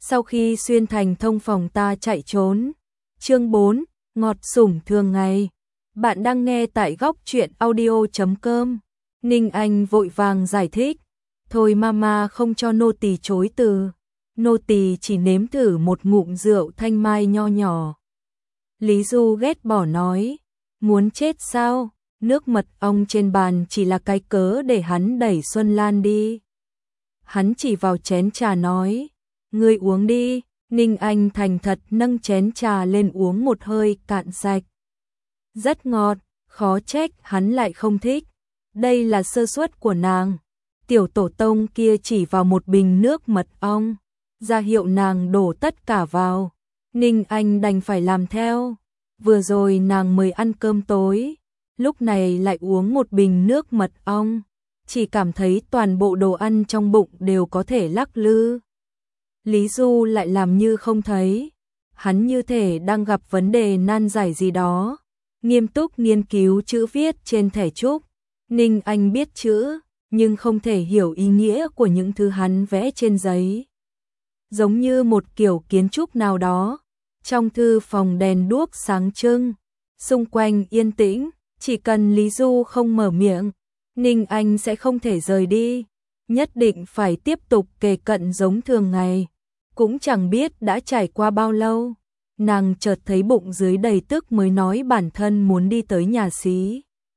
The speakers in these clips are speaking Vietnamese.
Sau khi xuyên thành thông phòng ta chạy trốn. Chương 4, ngọt sủng thường ngày. Bạn đang nghe tại góc truyện audio.com. Ninh Anh vội vàng giải thích. Thôi mama không cho nô tỳ chối từ. Nô tỳ chỉ nếm thử một ngụm rượu thanh mai nho nhỏ. Lý Du ghét bỏ nói. Muốn chết sao? Nước mật ong trên bàn chỉ là cái cớ để hắn đẩy Xuân Lan đi. Hắn chỉ vào chén trà nói. Ngươi uống đi. Ninh Anh thành thật nâng chén trà lên uống một hơi cạn sạch. Rất ngọt, khó trách hắn lại không thích. Đây là sơ suất của nàng. Tiểu tổ tông kia chỉ vào một bình nước mật ong, ra hiệu nàng đổ tất cả vào. Ninh Anh đành phải làm theo. Vừa rồi nàng mời ăn cơm tối, lúc này lại uống một bình nước mật ong, chỉ cảm thấy toàn bộ đồ ăn trong bụng đều có thể lắc lư. Lý Du lại làm như không thấy, hắn như thể đang gặp vấn đề nan giải gì đó, nghiêm túc nghiên cứu chữ viết trên thẻ trúc. Ninh Anh biết chữ, nhưng không thể hiểu ý nghĩa của những thứ hắn vẽ trên giấy. Giống như một kiểu kiến trúc nào đó, trong thư phòng đèn đuốc sáng trưng, xung quanh yên tĩnh, chỉ cần Lý Du không mở miệng, Ninh Anh sẽ không thể rời đi, nhất định phải tiếp tục kề cận giống thường ngày. Cũng chẳng biết đã trải qua bao lâu, nàng chợt thấy bụng dưới đầy tức mới nói bản thân muốn đi tới nhà xí.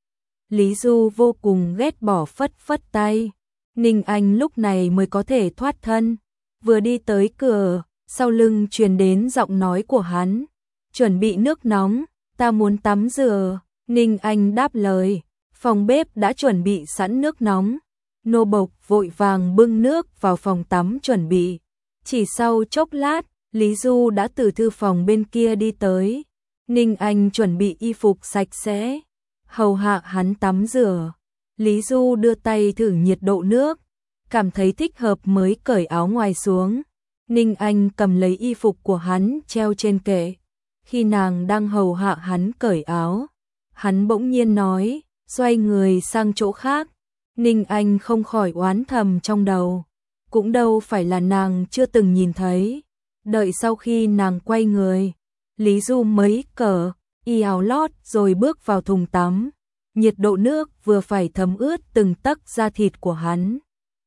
Lý Du vô cùng ghét bỏ phất phất tay, Ninh Anh lúc này mới có thể thoát thân, vừa đi tới cửa, sau lưng truyền đến giọng nói của hắn, chuẩn bị nước nóng, ta muốn tắm rửa. Ninh Anh đáp lời, phòng bếp đã chuẩn bị sẵn nước nóng, nô bộc vội vàng bưng nước vào phòng tắm chuẩn bị. Chỉ sau chốc lát, Lý Du đã từ thư phòng bên kia đi tới. Ninh Anh chuẩn bị y phục sạch sẽ, hầu hạ hắn tắm rửa. Lý Du đưa tay thử nhiệt độ nước, cảm thấy thích hợp mới cởi áo ngoài xuống. Ninh Anh cầm lấy y phục của hắn treo trên kệ. Khi nàng đang hầu hạ hắn cởi áo, hắn bỗng nhiên nói, xoay người sang chỗ khác. Ninh Anh không khỏi oán thầm trong đầu. Cũng đâu phải là nàng chưa từng nhìn thấy. Đợi sau khi nàng quay người, Lý Du mới cởi y áo lót rồi bước vào thùng tắm. Nhiệt độ nước vừa phải thấm ướt từng tấc da thịt của hắn.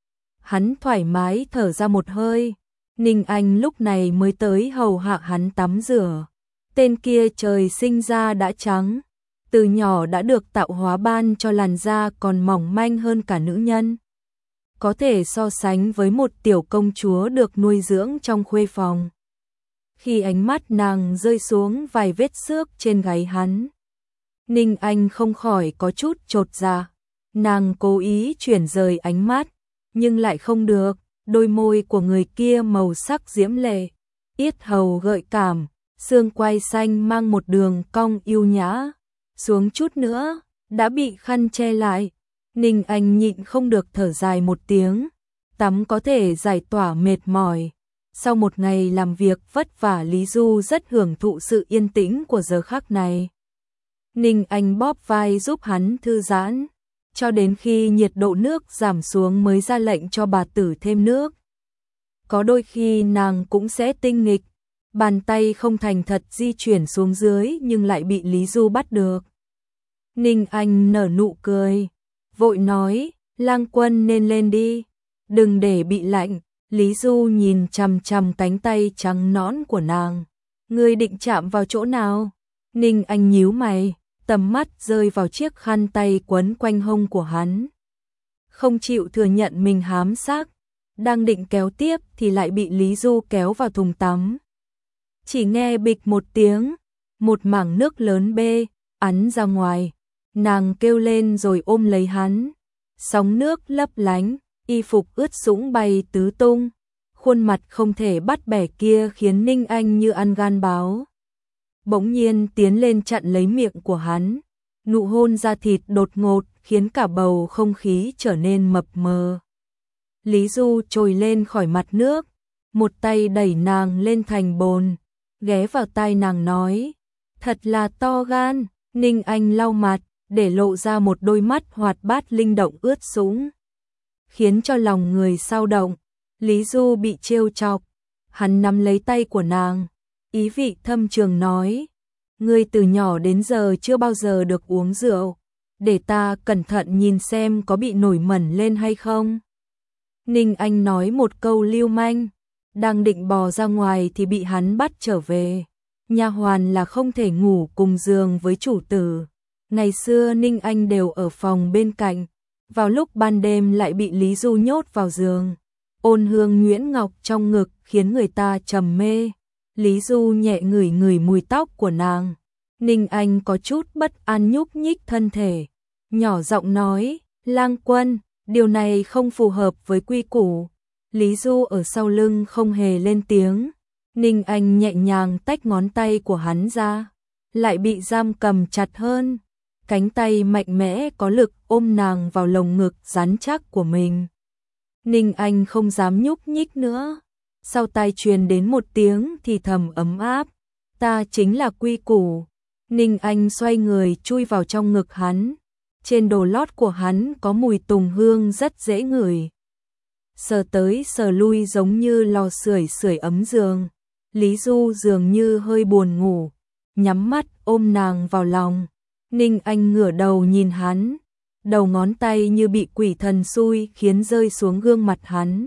Hắn thoải mái thở ra một hơi. Ninh Anh lúc này mới tới hầu hạ hắn tắm rửa. Tên kia trời sinh ra đã trắng, từ nhỏ đã được tạo hóa ban cho làn da còn mỏng manh hơn cả nữ nhân. Có thể so sánh với một tiểu công chúa được nuôi dưỡng trong khuê phòng. Khi ánh mắt nàng rơi xuống vài vết xước trên gáy hắn, Ninh Anh không khỏi có chút chột dạ. Nàng cố ý chuyển rời ánh mắt, nhưng lại không được. Đôi môi của người kia màu sắc diễm lệ, yết hầu gợi cảm, xương quai xanh mang một đường cong yêu nhã, xuống chút nữa đã bị khăn che lại. Ninh Anh nhịn không được thở dài một tiếng. Tắm có thể giải tỏa mệt mỏi. Sau một ngày làm việc vất vả, Lý Du rất hưởng thụ sự yên tĩnh của giờ khắc này. Ninh Anh bóp vai giúp hắn thư giãn, cho đến khi nhiệt độ nước giảm xuống mới ra lệnh cho bà tử thêm nước. Có đôi khi nàng cũng sẽ tinh nghịch, bàn tay không thành thật di chuyển xuống dưới nhưng lại bị Lý Du bắt được. Ninh Anh nở nụ cười, vội nói, Lang Quân nên lên đi, đừng để bị lạnh. Lý Du nhìn chằm chằm cánh tay trắng nõn của nàng. Ngươi định chạm vào chỗ nào? Ninh Anh nhíu mày, tầm mắt rơi vào chiếc khăn tay quấn quanh hông của hắn. Không chịu thừa nhận mình hám xác, đang định kéo tiếp thì lại bị Lý Du kéo vào thùng tắm. Chỉ nghe bịch một tiếng, một mảng nước lớn bê ắn ra ngoài. Nàng kêu lên rồi ôm lấy hắn. Sóng nước lấp lánh, y phục ướt sũng bay tứ tung. Khuôn mặt không thể bắt bẻ kia khiến Ninh Anh như ăn gan báo. Bỗng nhiên tiến lên chặn lấy miệng của hắn. Nụ hôn da thịt đột ngột khiến cả bầu không khí trở nên mập mờ. Lý Du trồi lên khỏi mặt nước, một tay đẩy nàng lên thành bồn, ghé vào tai nàng nói, thật là to gan. Ninh Anh lau mặt, để lộ ra một đôi mắt hoạt bát linh động ướt sũng, khiến cho lòng người xao động. Lý Du bị trêu chọc, Hắn nắm lấy tay của nàng, ý vị thâm trường nói, ngươi từ nhỏ đến giờ chưa bao giờ được uống rượu, để ta cẩn thận nhìn xem có bị nổi mẩn lên hay không. Ninh Anh nói một câu lưu manh, đang định bò ra ngoài thì bị hắn bắt trở về. Nha hoàn là không thể ngủ cùng giường với chủ tử. Ngày xưa Ninh Anh đều ở phòng bên cạnh, vào lúc ban đêm lại bị Lý Du nhốt vào giường. Ôn hương nhuyễn ngọc trong ngực khiến người ta trầm mê. Lý Du nhẹ ngửi ngửi mùi tóc của nàng. Ninh Anh có chút bất an nhúc nhích thân thể, nhỏ giọng nói, Lang Quân, điều này không phù hợp với quy củ. Lý Du ở sau lưng không hề lên tiếng. Ninh Anh nhẹ nhàng tách ngón tay của hắn ra, lại bị giam cầm chặt hơn. Cánh tay mạnh mẽ có lực ôm nàng vào lồng ngực rắn chắc của mình. Ninh Anh không dám nhúc nhích nữa. Sau tai truyền đến một tiếng thì thầm ấm áp, ta chính là quy củ. Ninh Anh xoay người chui vào trong ngực hắn. Trên đồ lót của hắn có mùi tùng hương rất dễ ngửi. Sờ tới sờ lui giống như lò sưởi ấm giường. Lý Du dường như hơi buồn ngủ, nhắm mắt ôm nàng vào lòng. Ninh Anh ngửa đầu nhìn hắn, đầu ngón tay như bị quỷ thần xui khiến rơi xuống gương mặt hắn.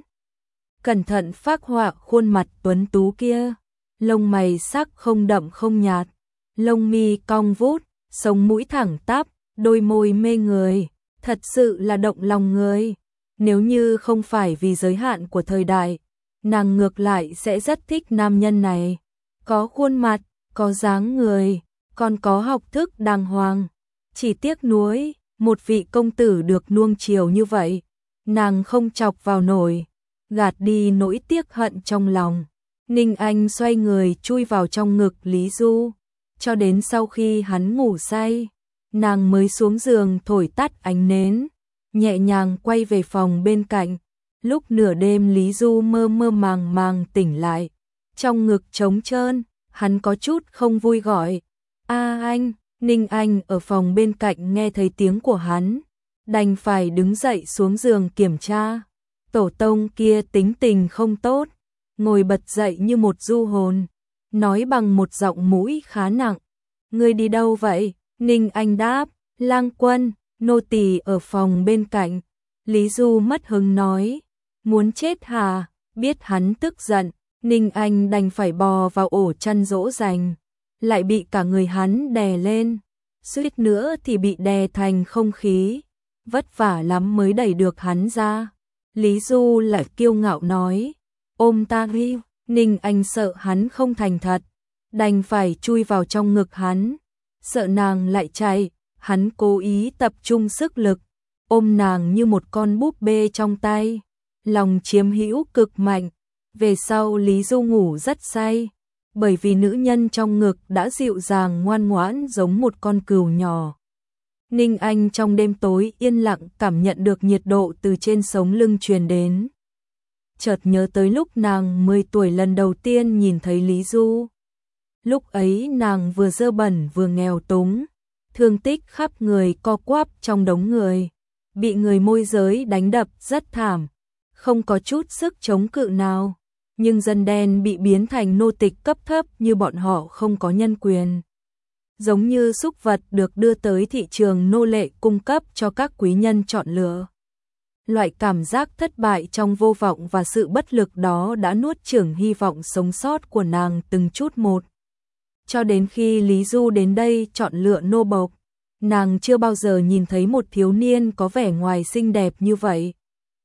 Cẩn thận phác họa khuôn mặt tuấn tú kia, lông mày sắc không đậm không nhạt, lông mi cong vút, sống mũi thẳng tắp, đôi môi mê người, thật sự là động lòng người. Nếu như không phải vì giới hạn của thời đại, nàng ngược lại sẽ rất thích nam nhân này. Có khuôn mặt, có dáng người, còn có học thức đàng hoàng. Chỉ tiếc nuối, một vị công tử được nuông chiều như vậy, nàng không chọc vào nổi, gạt đi nỗi tiếc hận trong lòng. Ninh Anh xoay người chui vào trong ngực Lý Du, cho đến sau khi hắn ngủ say, nàng mới xuống giường thổi tắt ánh nến, nhẹ nhàng quay về phòng bên cạnh. Lúc nửa đêm Lý Du mơ mơ màng màng tỉnh lại, trong ngực trống trơn, hắn có chút không vui gọi, a anh. Ninh Anh ở phòng bên cạnh nghe thấy tiếng của hắn, đành phải đứng dậy xuống giường kiểm tra. Tổ tông kia tính tình không tốt, ngồi bật dậy như một du hồn, nói bằng một giọng mũi khá nặng, ngươi đi đâu vậy? Ninh Anh đáp, Lang Quân, nô tỳ ở phòng bên cạnh. Lý Du mất hứng nói, muốn chết hả? Biết hắn tức giận, Ninh Anh đành phải bò vào ổ chăn dỗ dành, lại bị cả người hắn đè lên, suýt nữa thì bị đè thành không khí, vất vả lắm mới đẩy được hắn ra. Lý Du lại kiêu ngạo nói, ôm ta đi. Ninh Anh sợ hắn không thành thật, đành phải chui vào trong ngực hắn, sợ nàng lại chạy, hắn cố ý tập trung sức lực, ôm nàng như một con búp bê trong tay, lòng chiếm hữu cực mạnh. Về sau Lý Du ngủ rất say, bởi vì nữ nhân trong ngực đã dịu dàng ngoan ngoãn giống một con cừu nhỏ. Ninh Anh trong đêm tối yên lặng cảm nhận được nhiệt độ từ trên sống lưng truyền đến. Chợt nhớ tới lúc nàng 10 tuổi lần đầu tiên nhìn thấy Lý Du. Lúc ấy nàng vừa dơ bẩn vừa nghèo túng, thương tích khắp người co quắp trong đống người, bị người môi giới đánh đập rất thảm, không có chút sức chống cự nào. Nhưng dân đen bị biến thành nô tịch cấp thấp như bọn họ không có nhân quyền. Giống như súc vật được đưa tới thị trường nô lệ cung cấp cho các quý nhân chọn lựa. Loại cảm giác thất bại trong vô vọng và sự bất lực đó đã nuốt chửng hy vọng sống sót của nàng từng chút một. Cho đến khi Lý Du đến đây chọn lựa nô bộc, nàng chưa bao giờ nhìn thấy một thiếu niên có vẻ ngoài xinh đẹp như vậy.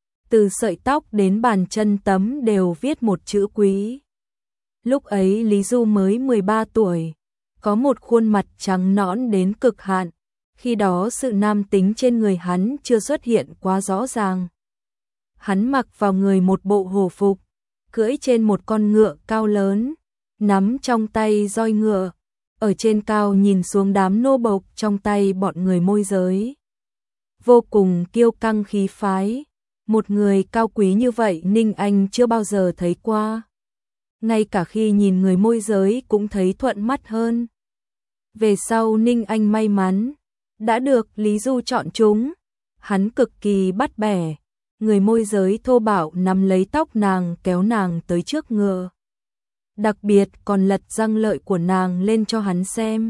Từ sợi tóc đến bàn chân tấm đều viết một chữ quý. Lúc ấy Lý Du mới 13 tuổi, có một khuôn mặt trắng nõn đến cực hạn, khi đó sự nam tính trên người hắn chưa xuất hiện quá rõ ràng. Hắn mặc vào người một bộ hổ phục, cưỡi trên một con ngựa cao lớn, nắm trong tay roi ngựa, ở trên cao nhìn xuống đám nô bộc trong tay bọn người môi giới. Vô cùng kiêu căng khí phái. Một người cao quý như vậy Ninh Anh chưa bao giờ thấy qua. Ngay cả khi nhìn người môi giới cũng thấy thuận mắt hơn. Về sau Ninh Anh may mắn, đã được Lý Du chọn chúng. Hắn cực kỳ bắt bẻ, người môi giới thô bạo nắm lấy tóc nàng kéo nàng tới trước ngựa. đặc biệt còn lật răng lợi của nàng lên cho hắn xem.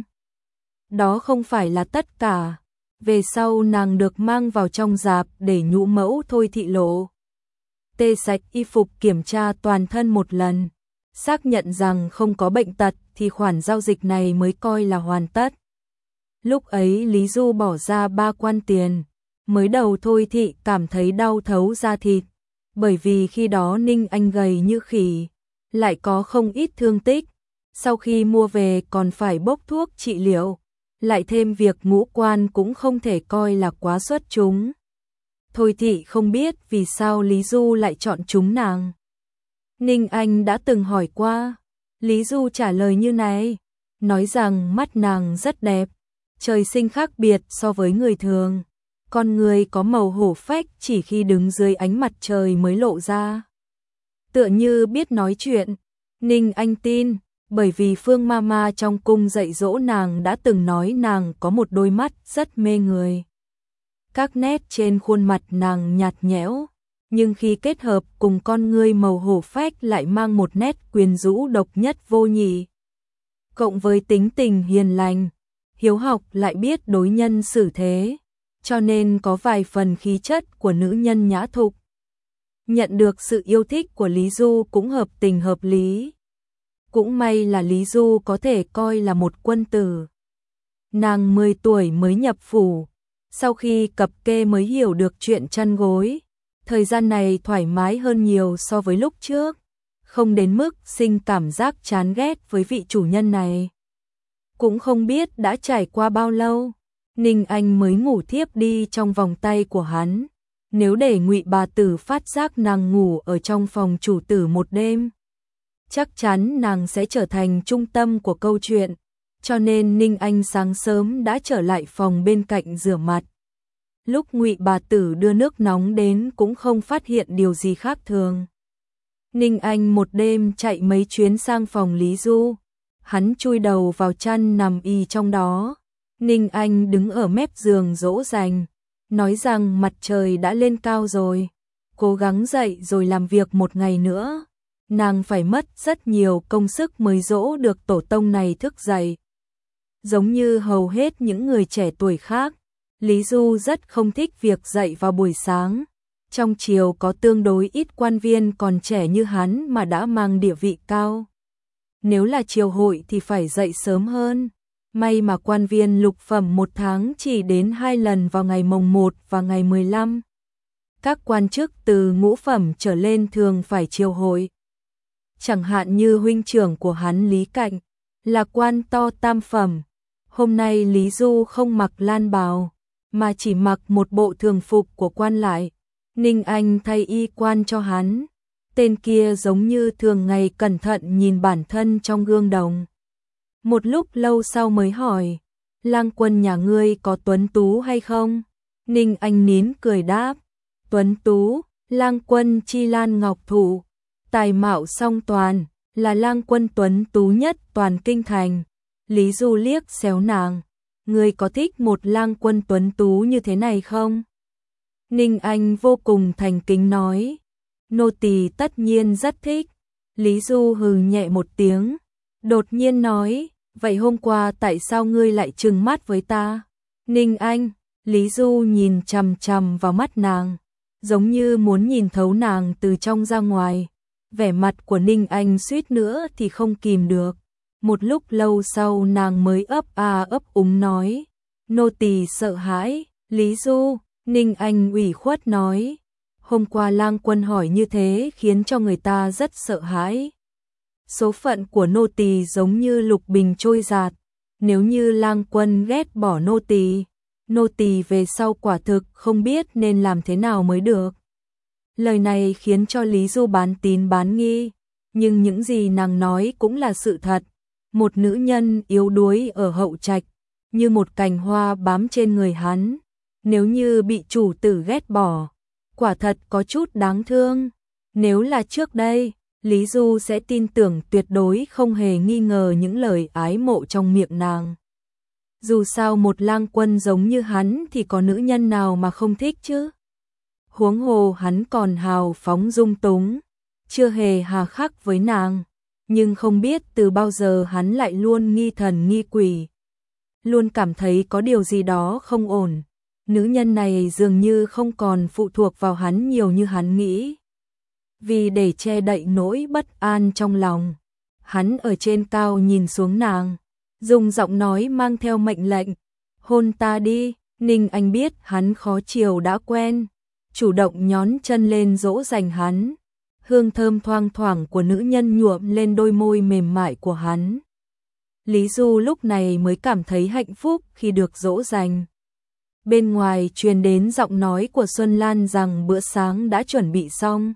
Đó không phải là tất cả. Về sau nàng được mang vào trong rạp để nhũ mẫu Thôi Thị Lộ tê sạch y phục kiểm tra toàn thân một lần, xác nhận rằng không có bệnh tật thì khoản giao dịch này mới coi là hoàn tất. Lúc ấy Lý Du bỏ ra 3 quan tiền, mới đầu Thôi Thị cảm thấy đau thấu da thịt, bởi vì khi đó Ninh Anh gầy như khỉ, lại có không ít thương tích, sau khi mua về còn phải bốc thuốc trị liệu, lại thêm việc ngũ quan cũng không thể coi là quá xuất chúng. Thôi Thị không biết vì sao Lý Du lại chọn chúng nàng. Ninh Anh đã từng hỏi qua, Lý Du trả lời như này, nói rằng mắt nàng rất đẹp, trời sinh khác biệt so với người thường, con người có màu hổ phách chỉ khi đứng dưới ánh mặt trời mới lộ ra. Tựa như biết nói chuyện, Ninh Anh tin, bởi vì Phương Mama trong cung dạy dỗ nàng đã từng nói nàng có một đôi mắt rất mê người. Các nét trên khuôn mặt nàng nhạt nhẽo, nhưng khi kết hợp cùng con ngươi màu hổ phách lại mang một nét quyến rũ độc nhất vô nhị. Cộng với tính tình hiền lành, hiếu học lại biết đối nhân xử thế, cho nên có vài phần khí chất của nữ nhân nhã thục. Nhận được sự yêu thích của Lý Du cũng hợp tình hợp lý. Cũng may là Lý Du có thể coi là một quân tử. Nàng 10 tuổi mới nhập phủ, sau khi cập kê mới hiểu được chuyện chăn gối. Thời gian này thoải mái hơn nhiều so với lúc trước, không đến mức sinh cảm giác chán ghét với vị chủ nhân này. Cũng không biết đã trải qua bao lâu, Ninh Anh mới ngủ thiếp đi trong vòng tay của hắn. Nếu để Ngụy bà tử phát giác nàng ngủ ở trong phòng chủ tử một đêm, chắc chắn nàng sẽ trở thành trung tâm của câu chuyện, cho nên Ninh Anh sáng sớm đã trở lại phòng bên cạnh rửa mặt. Lúc Ngụy bà tử đưa nước nóng đến cũng không phát hiện điều gì khác thường. Ninh Anh một đêm chạy mấy chuyến sang phòng Lý Du, hắn chui đầu vào chăn nằm y trong đó. Ninh Anh đứng ở mép giường dỗ dành, nói rằng mặt trời đã lên cao rồi, cố gắng dậy rồi làm việc một ngày nữa. Nàng phải mất rất nhiều công sức mới dỗ được tổ tông này thức dậy. Giống như hầu hết những người trẻ tuổi khác, Lý Du rất không thích việc dậy vào buổi sáng. Trong triều có tương đối ít quan viên còn trẻ như hắn mà đã mang địa vị cao. Nếu là triều hội thì phải dậy sớm hơn. May mà quan viên lục phẩm một tháng chỉ đến 2 lần vào ngày mồng 1 và ngày 15. Các quan chức từ ngũ phẩm trở lên thường phải triều hội. Chẳng hạn như huynh trưởng của hắn Lý Cạnh, là quan to tam phẩm. Hôm nay Lý Du không mặc lan bào, mà chỉ mặc một bộ thường phục của quan lại. Ninh Anh thay y quan cho hắn. Tên kia giống như thường ngày cẩn thận nhìn bản thân trong gương đồng. Một lúc lâu sau mới hỏi, lang quân nhà ngươi có tuấn tú hay không? Ninh Anh nín cười đáp, tuấn tú, lang quân chi lan ngọc thụ, tài mạo song toàn, là lang quân tuấn tú nhất toàn kinh thành. Lý Du liếc xéo nàng, ngươi có thích một lang quân tuấn tú như thế này không? Ninh Anh vô cùng thành kính nói, nô tỳ tất nhiên rất thích. Lý Du hừ nhẹ một tiếng, đột nhiên nói, vậy hôm qua tại sao ngươi lại trừng mắt với ta? Ninh Anh, Lý Du nhìn chằm chằm vào mắt nàng, giống như muốn nhìn thấu nàng từ trong ra ngoài. Vẻ mặt của Ninh Anh suýt nữa thì không kìm được. Một lúc lâu sau nàng mới ấp ấp úng nói, nô tỳ sợ hãi. Lý Du, Ninh Anh ủy khuất nói, hôm qua lang quân hỏi như thế khiến cho người ta rất sợ hãi. Số phận của nô tỳ giống như lục bình trôi giạt, nếu như lang quân ghét bỏ nô tỳ về sau quả thực không biết nên làm thế nào mới được. Lời này khiến cho Lý Du bán tín bán nghi, nhưng những gì nàng nói cũng là sự thật. Một nữ nhân yếu đuối ở hậu trạch, như một cành hoa bám trên người hắn, nếu như bị chủ tử ghét bỏ, quả thật có chút đáng thương. Nếu là trước đây, Lý Du sẽ tin tưởng tuyệt đối không hề nghi ngờ những lời ái mộ trong miệng nàng. Dù sao một lang quân giống như hắn thì có nữ nhân nào mà không thích chứ? Huống hồ hắn còn hào phóng dung túng, chưa hề hà khắc với nàng. nhưng không biết từ bao giờ hắn lại luôn nghi thần nghi quỷ. Luôn cảm thấy có điều gì đó không ổn. Nữ nhân này dường như không còn phụ thuộc vào hắn nhiều như hắn nghĩ. Vì để che đậy nỗi bất an trong lòng, hắn ở trên cao nhìn xuống nàng, dùng giọng nói mang theo mệnh lệnh, hôn ta đi. Ninh Anh biết hắn khó chiều đã quen, chủ động nhón chân lên dỗ dành hắn. Hương thơm thoang thoảng của nữ nhân nhuộm lên đôi môi mềm mại của hắn. Lý Du lúc này mới cảm thấy hạnh phúc khi được dỗ dành. Bên ngoài truyền đến giọng nói của Xuân Lan rằng bữa sáng đã chuẩn bị xong.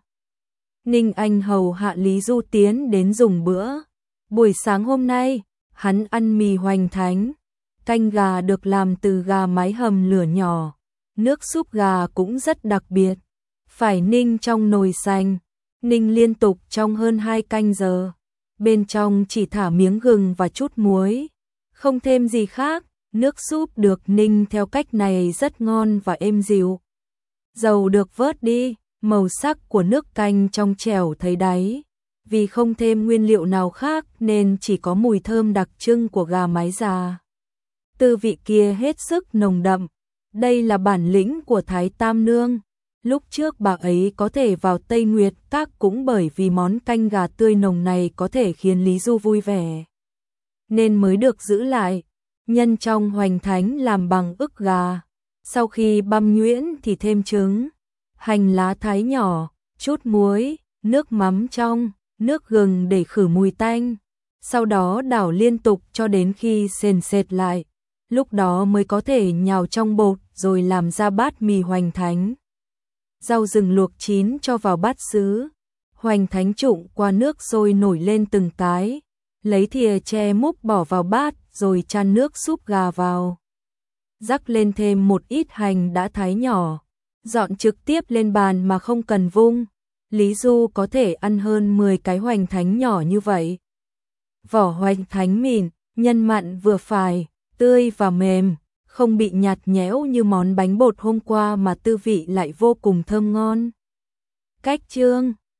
Ninh Anh hầu hạ Lý Du tiến đến dùng bữa. Buổi sáng hôm nay, hắn ăn mì hoành thánh. Canh gà được làm từ gà mái hầm lửa nhỏ. Nước súp gà cũng rất đặc biệt. Phải ninh trong nồi xanh. Ninh liên tục trong hơn 2 canh giờ. Bên trong chỉ thả miếng gừng và chút muối. Không thêm gì khác. Nước súp được ninh theo cách này rất ngon và êm dịu. Dầu được vớt đi, màu sắc của nước canh trong trẻo thấy đáy. Vì không thêm nguyên liệu nào khác nên chỉ có mùi thơm đặc trưng của gà mái già. Tư vị kia hết sức nồng đậm. Đây là bản lĩnh của Thái Tam Nương. Lúc trước bà ấy có thể vào Tây Nguyệt Các cũng bởi vì món canh gà tươi nồng này có thể khiến Lý Du vui vẻ, nên mới được giữ lại. Nhân trong hoành thánh làm bằng ức gà. Sau khi băm nhuyễn thì thêm trứng, hành lá thái nhỏ, chút muối, nước mắm trong, nước gừng để khử mùi tanh. Sau đó đảo liên tục cho đến khi sền sệt lại. Lúc đó mới có thể nhào trong bột rồi làm ra bát mì hoành thánh. Rau rừng luộc chín cho vào bát sứ. Hoành thánh trụng qua nước sôi nổi lên từng cái. Lấy thìa tre múc bỏ vào bát rồi chan nước súp gà vào. Rắc lên thêm một ít hành đã thái nhỏ. Dọn trực tiếp lên bàn mà không cần vung. Lý Du có thể ăn hơn 10 cái hoành thánh nhỏ như vậy. Vỏ hoành thánh mịn, nhân mặn vừa phải, tươi và mềm, không bị nhạt nhẽo như món bánh bột hôm qua mà tư vị lại vô cùng thơm ngon. Cách chương